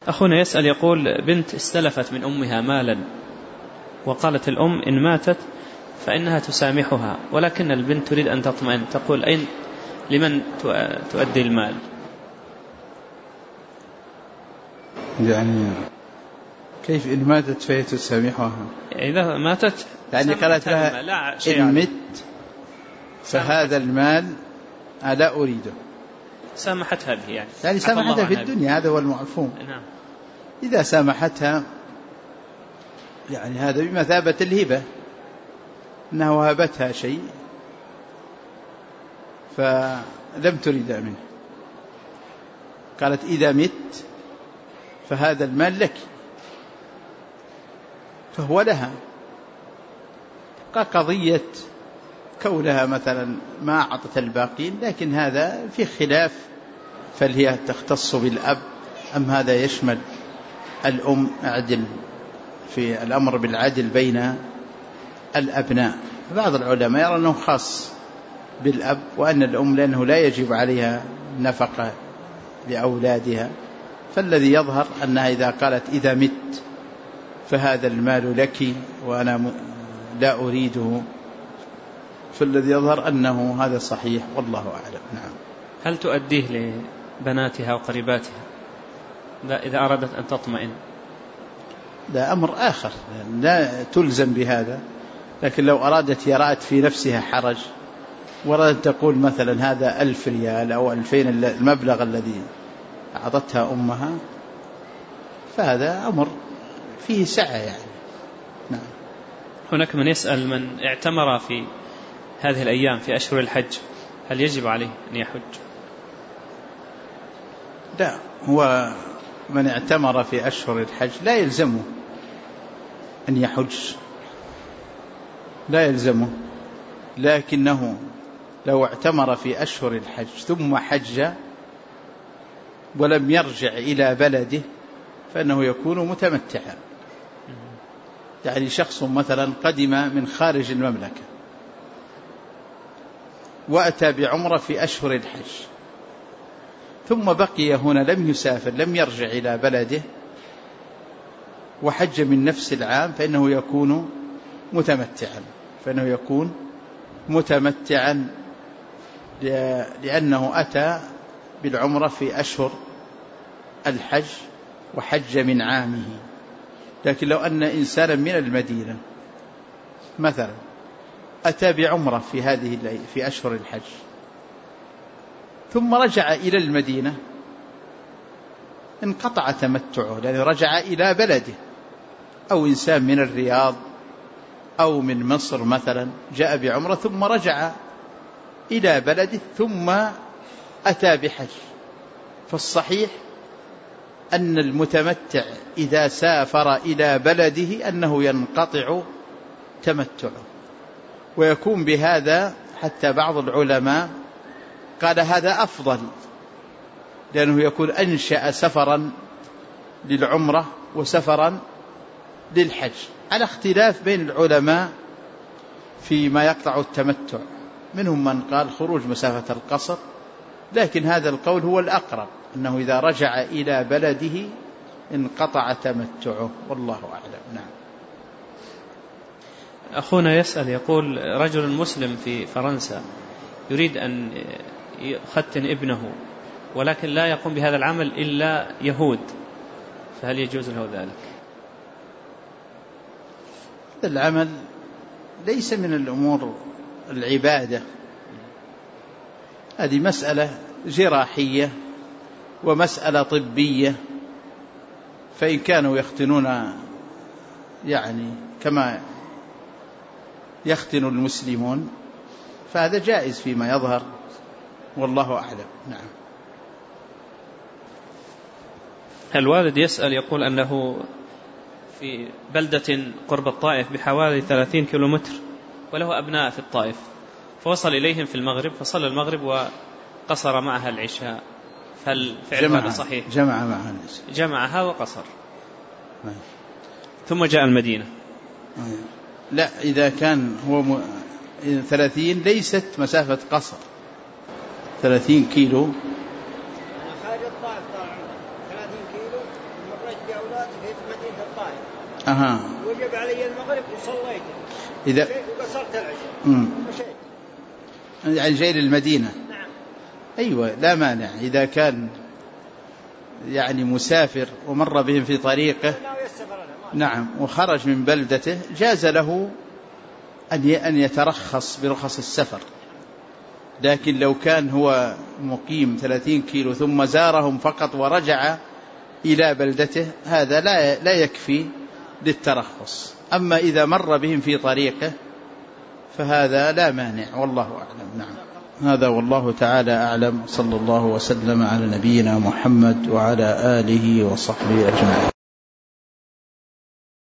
أخونا يسأل يقول: بنت استلفت من أمها مالا، وقالت الأم إن ماتت فإنها تسامحها، ولكن البنت تريد أن تطمئن، تقول: لمن تؤدي المال؟ يعني كيف إن ماتت فهي تسامحها؟ إذا ماتت يعني قالت لها: إن مت فهذا المال لا أريده. سامحتها به يعني سامحتها في الدنيا، هذا هو المعفوم. نعم. إذا سامحتها يعني هذا بمثابة الهبة، أنها وهبتها شيء فلم تريد منه. قالت: إذا مت فهذا المال لك، فهو لها. قضية كونها مثلا ما أعطت الباقين، لكن هذا في خلاف، فهل هي تختص بالأب أم هذا يشمل الأم؟ أعدل في الأمر بالعدل بين الأبناء. بعض العلماء يرى أنه خاص بالأب، وأن الأم لأنه لا يجب عليها نفقة لأولادها، فالذي يظهر أنها إذا قالت: إذا مت فهذا المال لك وأنا لا أريده، فالذي يظهر أنه هذا صحيح، والله أعلم. نعم. هل تؤديه لبناتها وقريباتها إذا أرادت أن تطمئن؟ ده أمر آخر، لا تلزم بهذا، لكن لو أرادت يرأت في نفسها حرج وأرادت تقول مثلا هذا 1000 ريال أو 2000 المبلغ الذي أعطتها أمها، فهذا أمر فيه سعة يعني. نعم. هناك من يسأل: من اعتمر في هذه الأيام في أشهر الحج هل يجب عليه أن يحج؟ لا، هو من اعتمر في أشهر الحج لا يلزمه أن يحج، لا يلزمه، لكنه لو اعتمر في أشهر الحج ثم حج ولم يرجع إلى بلده فإنه يكون متمتعا. يعني شخص مثلا قدم من خارج المملكة وأتى بعمرة في أشهر الحج، ثم بقي هنا لم يسافر، لم يرجع إلى بلده، وحج من نفس العام، فإنه يكون متمتعا، لأنه أتى بالعمرة في أشهر الحج وحج من عامه. لكن لو أن إنسانا من المدينة مثلا أتى بعمرة في أشهر الحج ثم رجع إلى المدينة، انقطع تمتعه، لأنه رجع إلى بلده. أو إنسان من الرياض أو من مصر مثلا جاء بعمرة ثم رجع إلى بلده ثم أتى بحج، فالصحيح أن المتمتع إذا سافر إلى بلده أنه ينقطع تمتعه، ويكون بهذا حتى بعض العلماء قال هذا أفضل، لأنه يكون أنشأ سفرا للعمرة وسفرا للحج، على اختلاف بين العلماء فيما يقطع التمتع. منهم من قال خروج مسافة القصر، لكن هذا القول هو الأقرب، أنه إذا رجع إلى بلده انقطع تمتعه، والله أعلم. نعم. أخونا يسأل يقول: رجل مسلم في فرنسا يريد أن يختن ابنه، ولكن لا يقوم بهذا العمل إلا يهود، فهل يجوز له ذلك؟ هذا العمل ليس من الأمور العبادة، هذه مسألة جراحية ومسألة طبية، فإن كانوا يختنون يعني كما يختن المسلمون فهذا جائز فيما يظهر، والله أعلم. نعم. الوالد يسأل يقول أنه في بلدة قرب الطائف بحوالي 30 كيلومتر، وله أبناء في الطائف، فوصل إليهم في المغرب فصلى المغرب وقصر معها العشاء، هل فعل هذا صحيح؟ جمعها وقصر ثم جاء المدينة. لا، إذا كان هو 30 ليست مسافة قصر، 30 كيلو 30 كيلو مريت بأولادي في مدينة الطائف. وجب علي المغرب وصليت إذا وقصرت العشاء ومشيت. يعني جاي للمدينة. نعم. أيوة لا مانع إذا كان يعني مسافر ومر بهم في طريقه نعم وخرج من بلدته جاز له أن يترخص برخص السفر. لكن لو كان هو مقيم 30 كيلو ثم زارهم فقط ورجع إلى بلدته هذا لا يكفي للترخص. أما إذا مر بهم في طريقه فهذا لا مانع والله أعلم. نعم هذا والله تعالى أعلم. صلى الله وسلم على نبينا محمد وعلى آله وصحبه أجمعين.